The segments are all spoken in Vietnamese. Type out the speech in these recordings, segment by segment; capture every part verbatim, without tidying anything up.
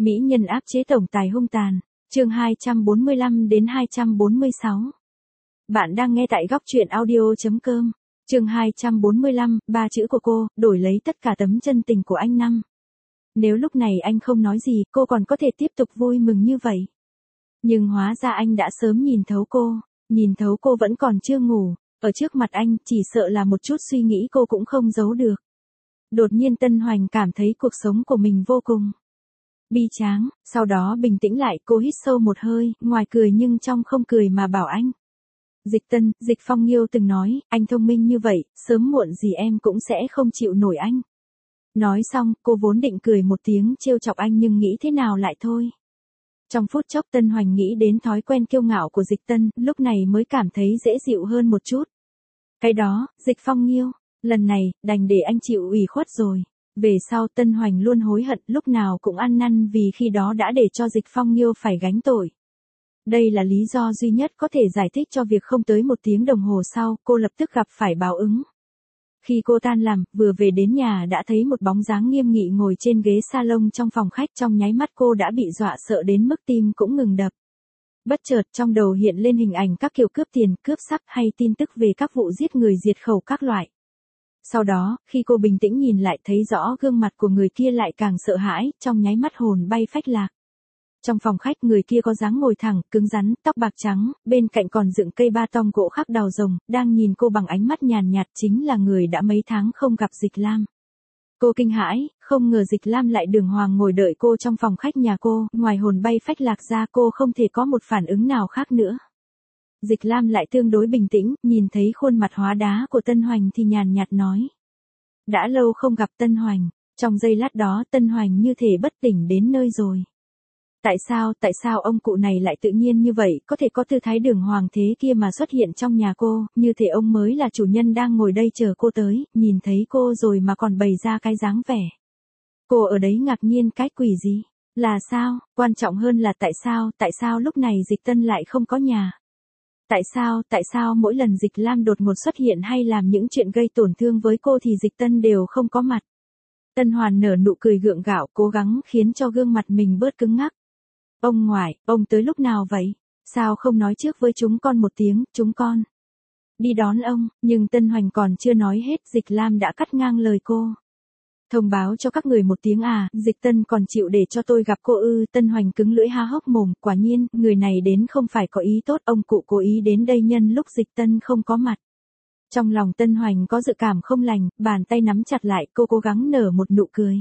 Mỹ nhân áp chế tổng tài hung tàn, chương hai trăm bốn mươi lăm đến hai trăm bốn mươi sáu. Bạn đang nghe tại góc truyện audio.com. Chương hai trăm bốn mươi lăm, ba chữ của cô, đổi lấy tất cả tấm chân tình của anh năm. Nếu lúc này anh không nói gì, cô còn có thể tiếp tục vui mừng như vậy. Nhưng hóa ra anh đã sớm nhìn thấu cô, nhìn thấu cô vẫn còn chưa ngủ, ở trước mặt anh, chỉ sợ là một chút suy nghĩ cô cũng không giấu được. Đột nhiên Tân Hoành cảm thấy cuộc sống của mình vô cùng bi tráng, sau đó bình tĩnh lại, cô hít sâu một hơi, ngoài cười nhưng trong không cười mà bảo anh. Dịch Tân, Dịch Phong Nghiêu từng nói, anh thông minh như vậy, sớm muộn gì em cũng sẽ không chịu nổi anh. Nói xong, cô vốn định cười một tiếng trêu chọc anh nhưng nghĩ thế nào lại thôi. Trong phút chốc Tân Hoành nghĩ đến thói quen kiêu ngạo của Dịch Tân, lúc này mới cảm thấy dễ dịu hơn một chút. Cái đó, Dịch Phong Nghiêu, lần này, đành để anh chịu ủy khuất rồi. Về sau Tân Hoành luôn hối hận, lúc nào cũng ăn năn vì khi đó đã để cho Dịch Phong Nghiêu phải gánh tội. Đây là lý do duy nhất có thể giải thích cho việc không tới một tiếng đồng hồ sau, cô lập tức gặp phải báo ứng. Khi cô tan làm, vừa về đến nhà đã thấy một bóng dáng nghiêm nghị ngồi trên ghế salon trong phòng khách, trong nháy mắt cô đã bị dọa sợ đến mức tim cũng ngừng đập. Bất chợt trong đầu hiện lên hình ảnh các kiểu cướp tiền, cướp sắc hay tin tức về các vụ giết người diệt khẩu các loại. Sau đó, khi cô bình tĩnh nhìn lại thấy rõ gương mặt của người kia lại càng sợ hãi, trong nháy mắt hồn bay phách lạc. Trong phòng khách người kia có dáng ngồi thẳng, cứng rắn, tóc bạc trắng, bên cạnh còn dựng cây ba tong gỗ khắc đào rồng, đang nhìn cô bằng ánh mắt nhàn nhạt, chính là người đã mấy tháng không gặp Dịch Lam. Cô kinh hãi, không ngờ Dịch Lam lại đường hoàng ngồi đợi cô trong phòng khách nhà cô, ngoài hồn bay phách lạc ra cô không thể có một phản ứng nào khác nữa. Dịch Lam lại tương đối bình tĩnh, nhìn thấy khuôn mặt hóa đá của Tân Hoành thì nhàn nhạt nói. Đã lâu không gặp Tân Hoành, trong giây lát đó Tân Hoành như thể bất tỉnh đến nơi rồi. Tại sao, tại sao ông cụ này lại tự nhiên như vậy, có thể có tư thái đường hoàng thế kia mà xuất hiện trong nhà cô, như thể ông mới là chủ nhân đang ngồi đây chờ cô tới, nhìn thấy cô rồi mà còn bày ra cái dáng vẻ. Cô ở đấy ngạc nhiên cái quỷ gì? Là sao? Quan trọng hơn là tại sao, tại sao lúc này Dịch Tân lại không có nhà? Tại sao, tại sao mỗi lần Dịch Lam đột ngột xuất hiện hay làm những chuyện gây tổn thương với cô thì Dịch Tân đều không có mặt? Tân Hoàn nở nụ cười gượng gạo, cố gắng khiến cho gương mặt mình bớt cứng ngắc. Ông ngoại, ông tới lúc nào vậy? Sao không nói trước với chúng con một tiếng, chúng con đi đón ông, nhưng Tân Hoành còn chưa nói hết, Dịch Lam đã cắt ngang lời cô. Thông báo cho các người một tiếng à, Dịch Tân còn chịu để cho tôi gặp cô ư? Tân Hoành cứng lưỡi há hốc mồm, quả nhiên, người này đến không phải có ý tốt, ông cụ cố ý đến đây nhân lúc Dịch Tân không có mặt. Trong lòng Tân Hoành có dự cảm không lành, bàn tay nắm chặt lại, cô cố gắng nở một nụ cười.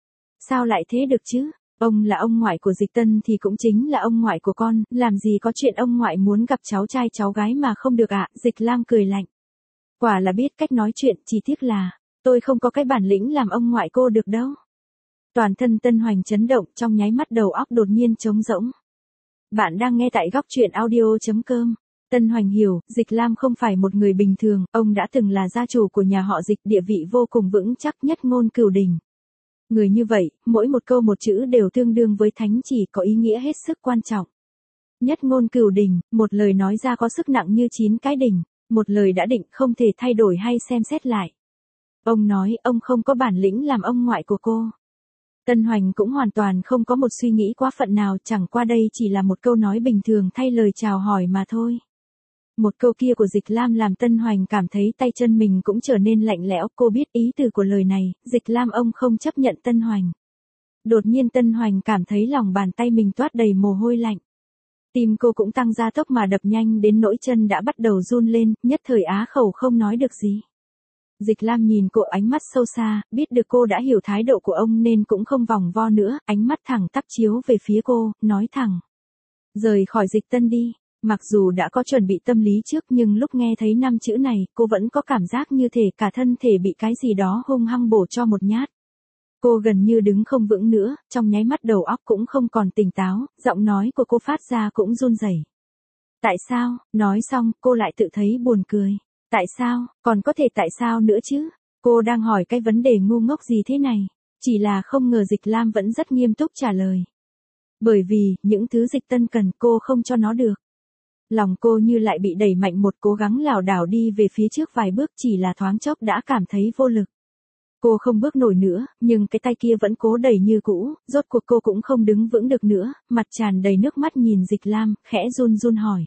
Sao lại thế được chứ? Ông là ông ngoại của Dịch Tân thì cũng chính là ông ngoại của con, làm gì có chuyện ông ngoại muốn gặp cháu trai cháu gái mà không được ạ? Dịch Lam cười lạnh. Quả là biết cách nói chuyện, chỉ tiếc là tôi không có cái bản lĩnh làm ông ngoại cô được đâu. Toàn thân Tân Hoành chấn động, trong nháy mắt đầu óc đột nhiên trống rỗng. Bạn đang nghe tại góc truyện audio.com. Tân Hoành hiểu, Dịch Lam không phải một người bình thường, ông đã từng là gia chủ của nhà họ Dịch, địa vị vô cùng vững chắc, nhất ngôn cửu đỉnh. Người như vậy, mỗi một câu một chữ đều tương đương với thánh chỉ, có ý nghĩa hết sức quan trọng. Nhất ngôn cửu đỉnh, một lời nói ra có sức nặng như chín cái đỉnh, một lời đã định không thể thay đổi hay xem xét lại. Ông nói ông không có bản lĩnh làm ông ngoại của cô. Tân Hoành cũng hoàn toàn không có một suy nghĩ quá phận nào, chẳng qua đây chỉ là một câu nói bình thường thay lời chào hỏi mà thôi. Một câu kia của Dịch Lam làm Tân Hoành cảm thấy tay chân mình cũng trở nên lạnh lẽo, cô biết ý từ của lời này, Dịch Lam ông không chấp nhận Tân Hoành. Đột nhiên Tân Hoành cảm thấy lòng bàn tay mình toát đầy mồ hôi lạnh. Tim cô cũng tăng gia tốc mà đập nhanh đến nỗi chân đã bắt đầu run lên, nhất thời á khẩu không nói được gì. Dịch Lam nhìn cô ánh mắt sâu xa, biết được cô đã hiểu thái độ của ông nên cũng không vòng vo nữa, ánh mắt thẳng tắp chiếu về phía cô, nói thẳng. Rời khỏi Dịch Tân đi. Mặc dù đã có chuẩn bị tâm lý trước nhưng lúc nghe thấy năm chữ này, cô vẫn có cảm giác như thể cả thân thể bị cái gì đó hung hăng bổ cho một nhát. Cô gần như đứng không vững nữa, trong nháy mắt đầu óc cũng không còn tỉnh táo, giọng nói của cô phát ra cũng run rẩy. Tại sao? Nói xong, cô lại tự thấy buồn cười. Tại sao? Còn có thể tại sao nữa chứ? Cô đang hỏi cái vấn đề ngu ngốc gì thế này? Chỉ là không ngờ Dịch Lam vẫn rất nghiêm túc trả lời. Bởi vì, những thứ Dịch Tân cần cô không cho nó được. Lòng cô như lại bị đẩy mạnh một, cố gắng lảo đảo đi về phía trước vài bước, chỉ là thoáng chốc đã cảm thấy vô lực. Cô không bước nổi nữa, nhưng cái tay kia vẫn cố đẩy như cũ, rốt cuộc cô cũng không đứng vững được nữa, mặt tràn đầy nước mắt nhìn Dịch Lam, khẽ run run hỏi.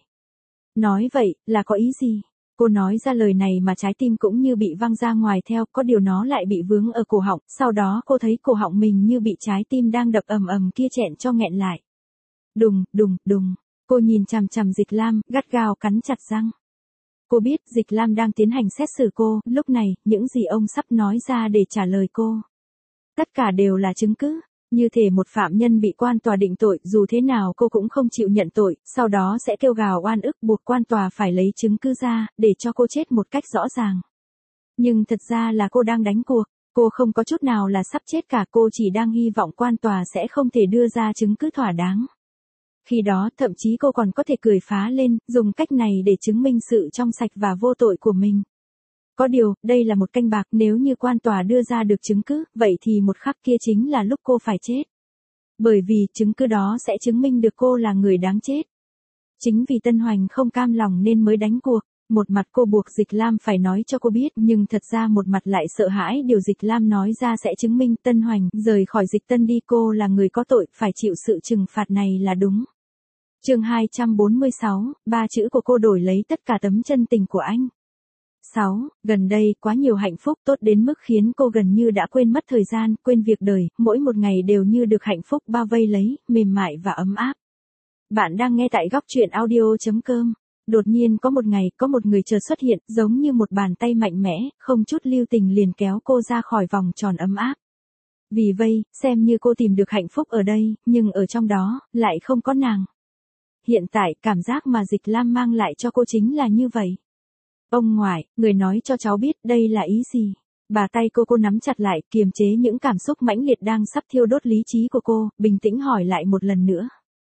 Nói vậy, là có ý gì? Cô nói ra lời này mà trái tim cũng như bị văng ra ngoài theo, có điều nó lại bị vướng ở cổ họng, sau đó cô thấy cổ họng mình như bị trái tim đang đập ầm ầm kia chẹn cho nghẹn lại. Đùng, đùng, đùng, cô nhìn chằm chằm Dịch Lam, gắt gao cắn chặt răng. Cô biết Dịch Lam đang tiến hành xét xử cô, lúc này, những gì ông sắp nói ra để trả lời cô. Tất cả đều là chứng cứ, như thể một phạm nhân bị quan tòa định tội, dù thế nào cô cũng không chịu nhận tội, sau đó sẽ kêu gào oan ức buộc quan tòa phải lấy chứng cứ ra, để cho cô chết một cách rõ ràng. Nhưng thật ra là cô đang đánh cuộc, cô không có chút nào là sắp chết cả, cô chỉ đang hy vọng quan tòa sẽ không thể đưa ra chứng cứ thỏa đáng. Khi đó thậm chí cô còn có thể cười phá lên, dùng cách này để chứng minh sự trong sạch và vô tội của mình. Có điều, đây là một canh bạc, nếu như quan tòa đưa ra được chứng cứ, vậy thì một khắc kia chính là lúc cô phải chết. Bởi vì chứng cứ đó sẽ chứng minh được cô là người đáng chết. Chính vì Tân Hoành không cam lòng nên mới đánh cuộc. Một mặt cô buộc Dịch Lam phải nói cho cô biết, nhưng thật ra một mặt lại sợ hãi điều Dịch Lam nói ra sẽ chứng minh Tân Hoành rời khỏi Dịch Tân đi, cô là người có tội, phải chịu sự trừng phạt này là đúng. Chương hai trăm bốn mươi sáu, ba chữ của cô đổi lấy tất cả tấm chân tình của anh. sáu. Gần đây, quá nhiều hạnh phúc tốt đến mức khiến cô gần như đã quên mất thời gian, quên việc đời, mỗi một ngày đều như được hạnh phúc bao vây lấy, mềm mại và ấm áp. Bạn đang nghe tại góc truyện audio chấm com. Đột nhiên có một ngày, có một người chợt xuất hiện, giống như một bàn tay mạnh mẽ, không chút lưu tình liền kéo cô ra khỏi vòng tròn ấm áp. Vì vậy, xem như cô tìm được hạnh phúc ở đây, nhưng ở trong đó, lại không có nàng. Hiện tại, cảm giác mà Dịch Lam mang lại cho cô chính là như vậy. Ông ngoại, người nói cho cháu biết đây là ý gì? Bà tay cô cô nắm chặt lại, kiềm chế những cảm xúc mãnh liệt đang sắp thiêu đốt lý trí của cô, bình tĩnh hỏi lại một lần nữa.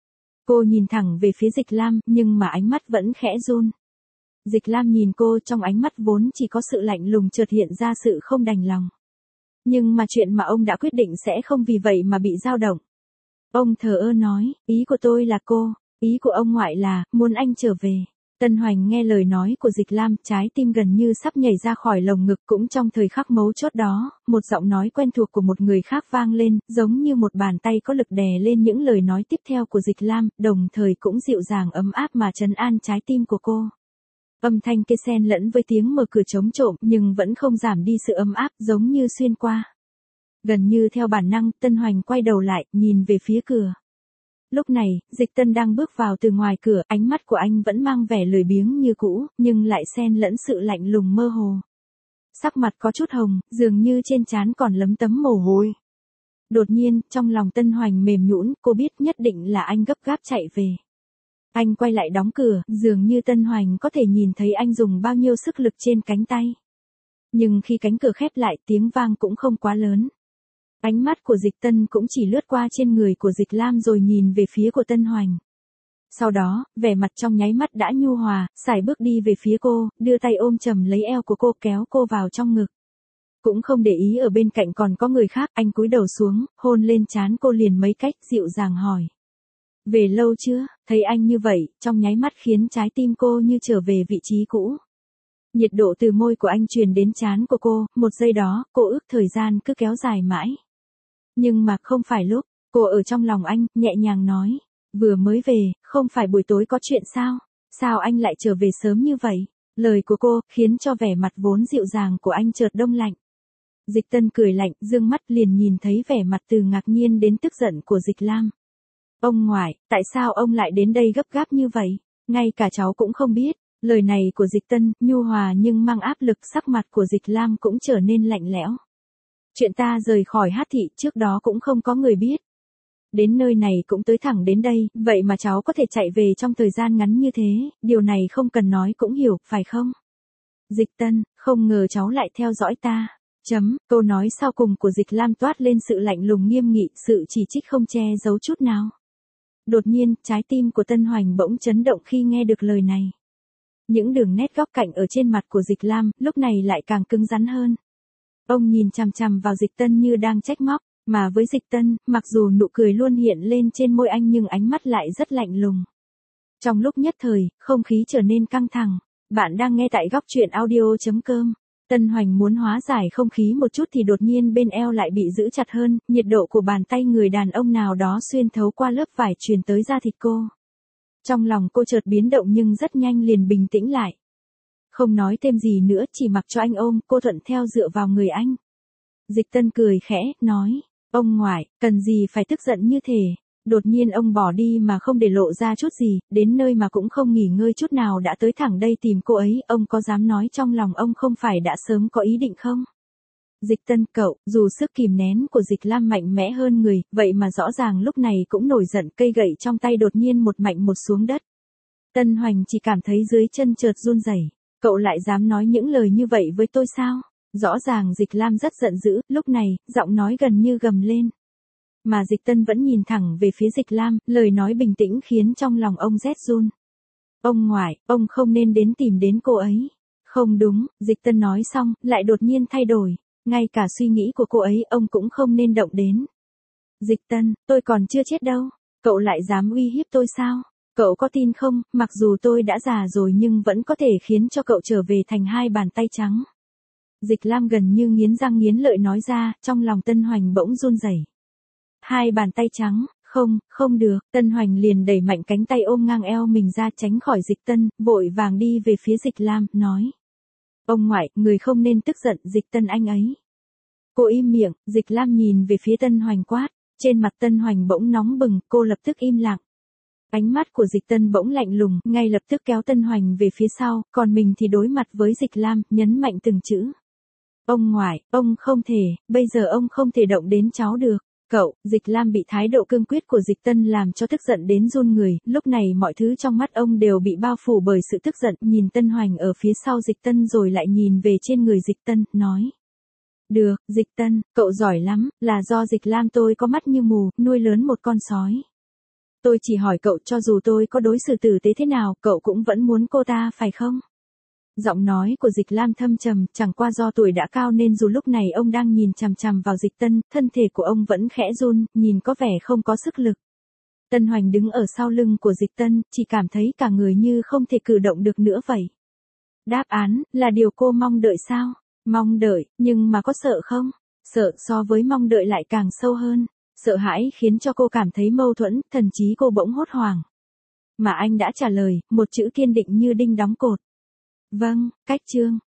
Cô nhìn thẳng về phía Dịch Lam, nhưng mà ánh mắt vẫn khẽ run. Dịch Lam nhìn cô, trong ánh mắt vốn chỉ có sự lạnh lùng chợt hiện ra sự không đành lòng. Nhưng mà chuyện mà ông đã quyết định sẽ không vì vậy mà bị dao động. Ông thờ ơ nói, ý của tôi là cô, ý của ông ngoại là, muốn anh trở về. Tân Hoành nghe lời nói của Dịch Lam, trái tim gần như sắp nhảy ra khỏi lồng ngực, cũng trong thời khắc mấu chốt đó, một giọng nói quen thuộc của một người khác vang lên, giống như một bàn tay có lực đè lên những lời nói tiếp theo của Dịch Lam, đồng thời cũng dịu dàng ấm áp mà trấn an trái tim của cô. Âm thanh kia xen lẫn với tiếng mở cửa trống trộm, nhưng vẫn không giảm đi sự ấm áp, giống như xuyên qua. Gần như theo bản năng, Tân Hoành quay đầu lại, nhìn về phía cửa. Lúc này, Dịch Tân đang bước vào từ ngoài cửa, ánh mắt của anh vẫn mang vẻ lười biếng như cũ, nhưng lại xen lẫn sự lạnh lùng mơ hồ. Sắc mặt có chút hồng, dường như trên trán còn lấm tấm mồ hôi. Đột nhiên, trong lòng Tân Hoành mềm nhũn, cô biết nhất định là anh gấp gáp chạy về. Anh quay lại đóng cửa, dường như Tân Hoành có thể nhìn thấy anh dùng bao nhiêu sức lực trên cánh tay. Nhưng khi cánh cửa khép lại, tiếng vang cũng không quá lớn. Ánh mắt của Dịch Tân cũng chỉ lướt qua trên người của Dịch Lam rồi nhìn về phía của Tân Hoành. Sau đó, vẻ mặt trong nháy mắt đã nhu hòa, sải bước đi về phía cô, đưa tay ôm chầm lấy eo của cô, kéo cô vào trong ngực. Cũng không để ý ở bên cạnh còn có người khác, anh cúi đầu xuống, hôn lên trán cô liền mấy cách, dịu dàng hỏi. Về lâu chưa? Thấy anh như vậy, trong nháy mắt khiến trái tim cô như trở về vị trí cũ. Nhiệt độ từ môi của anh truyền đến trán của cô, một giây đó, cô ước thời gian cứ kéo dài mãi. Nhưng mà không phải lúc, cô ở trong lòng anh, nhẹ nhàng nói. Vừa mới về, không phải buổi tối có chuyện sao? Sao anh lại trở về sớm như vậy? Lời của cô, khiến cho vẻ mặt vốn dịu dàng của anh chợt đông lạnh. Dịch Tân cười lạnh, dương mắt liền nhìn thấy vẻ mặt từ ngạc nhiên đến tức giận của Dịch Lam. Ông ngoại, tại sao ông lại đến đây gấp gáp như vậy? Ngay cả cháu cũng không biết. Lời này của Dịch Tân, nhu hòa nhưng mang áp lực, sắc mặt của Dịch Lam cũng trở nên lạnh lẽo. Chuyện ta rời khỏi Hát thị trước đó cũng không có người biết. Đến nơi này cũng tới thẳng đến đây, vậy mà cháu có thể chạy về trong thời gian ngắn như thế, điều này không cần nói cũng hiểu, phải không? Dịch Tân, không ngờ cháu lại theo dõi ta. Chấm, câu nói sau cùng của Dịch Lam toát lên sự lạnh lùng nghiêm nghị, sự chỉ trích không che giấu chút nào. Đột nhiên, trái tim của Tân Hoành bỗng chấn động khi nghe được lời này. Những đường nét góc cạnh ở trên mặt của Dịch Lam, lúc này lại càng cứng rắn hơn. Ông nhìn chằm chằm vào Dịch Tân như đang trách móc, mà với Dịch Tân, mặc dù nụ cười luôn hiện lên trên môi anh nhưng ánh mắt lại rất lạnh lùng. Trong lúc nhất thời, không khí trở nên căng thẳng. Bạn đang nghe tại góc truyện audio chấm com. Tân Hoành muốn hóa giải không khí một chút thì đột nhiên bên eo lại bị giữ chặt hơn, nhiệt độ của bàn tay người đàn ông nào đó xuyên thấu qua lớp vải truyền tới da thịt cô. Trong lòng cô chợt biến động nhưng rất nhanh liền bình tĩnh lại. Không nói thêm gì nữa, chỉ mặc cho anh ôm, cô thuận theo dựa vào người anh. Dịch Tân cười khẽ, nói, ông ngoại, cần gì phải tức giận như thế. Đột nhiên ông bỏ đi mà không để lộ ra chút gì, đến nơi mà cũng không nghỉ ngơi chút nào đã tới thẳng đây tìm cô ấy, ông có dám nói trong lòng ông không phải đã sớm có ý định không? Dịch Tân, cậu, dù sức kìm nén của Dịch Lam mạnh mẽ hơn người, vậy mà rõ ràng lúc này cũng nổi giận, cây gậy trong tay đột nhiên một mạnh một xuống đất. Tân Hoành chỉ cảm thấy dưới chân chợt run rẩy. Cậu lại dám nói những lời như vậy với tôi sao? Rõ ràng Dịch Lam rất giận dữ, lúc này, giọng nói gần như gầm lên. Mà Dịch Tân vẫn nhìn thẳng về phía Dịch Lam, lời nói bình tĩnh khiến trong lòng ông rét run. Ông ngoại, ông không nên đến tìm đến cô ấy. Không đúng, Dịch Tân nói xong, lại đột nhiên thay đổi. Ngay cả suy nghĩ của cô ấy ông cũng không nên động đến. Dịch Tân, tôi còn chưa chết đâu. Cậu lại dám uy hiếp tôi sao? Cậu có tin không, mặc dù tôi đã già rồi nhưng vẫn có thể khiến cho cậu trở về thành hai bàn tay trắng. Dịch Lam gần như nghiến răng nghiến lợi nói ra, trong lòng Tân Hoành bỗng run rẩy. Hai bàn tay trắng, không, không được, Tân Hoành liền đẩy mạnh cánh tay ôm ngang eo mình ra tránh khỏi Dịch Tân, vội vàng đi về phía Dịch Lam, nói. Ông ngoại, người không nên tức giận, Dịch Tân anh ấy. Cô im miệng, Dịch Lam nhìn về phía Tân Hoành quát, trên mặt Tân Hoành bỗng nóng bừng, cô lập tức im lặng. Ánh mắt của Dịch Tân bỗng lạnh lùng, ngay lập tức kéo Tân Hoành về phía sau, còn mình thì đối mặt với Dịch Lam, nhấn mạnh từng chữ. Ông ngoại, ông không thể, bây giờ ông không thể động đến cháu được. Cậu, Dịch Lam bị thái độ cương quyết của Dịch Tân làm cho tức giận đến run người, lúc này mọi thứ trong mắt ông đều bị bao phủ bởi sự tức giận, nhìn Tân Hoành ở phía sau Dịch Tân rồi lại nhìn về trên người Dịch Tân, nói. Được, Dịch Tân, cậu giỏi lắm, là do Dịch Lam tôi có mắt như mù, nuôi lớn một con sói. Tôi chỉ hỏi cậu, cho dù tôi có đối xử tử tế thế nào, cậu cũng vẫn muốn cô ta phải không? Giọng nói của Dịch Lam thâm trầm, chẳng qua do tuổi đã cao nên dù lúc này ông đang nhìn chằm chằm vào Dịch Tân, thân thể của ông vẫn khẽ run, nhìn có vẻ không có sức lực. Tân Hoành đứng ở sau lưng của Dịch Tân, chỉ cảm thấy cả người như không thể cử động được nữa vậy. Đáp án, là điều cô mong đợi sao? Mong đợi, nhưng mà có sợ không? Sợ so với mong đợi lại càng sâu hơn. Sợ hãi khiến cho cô cảm thấy mâu thuẫn, thần trí cô bỗng hốt hoảng. Mà anh đã trả lời, một chữ kiên định như đinh đóng cột. Vâng, cách chương.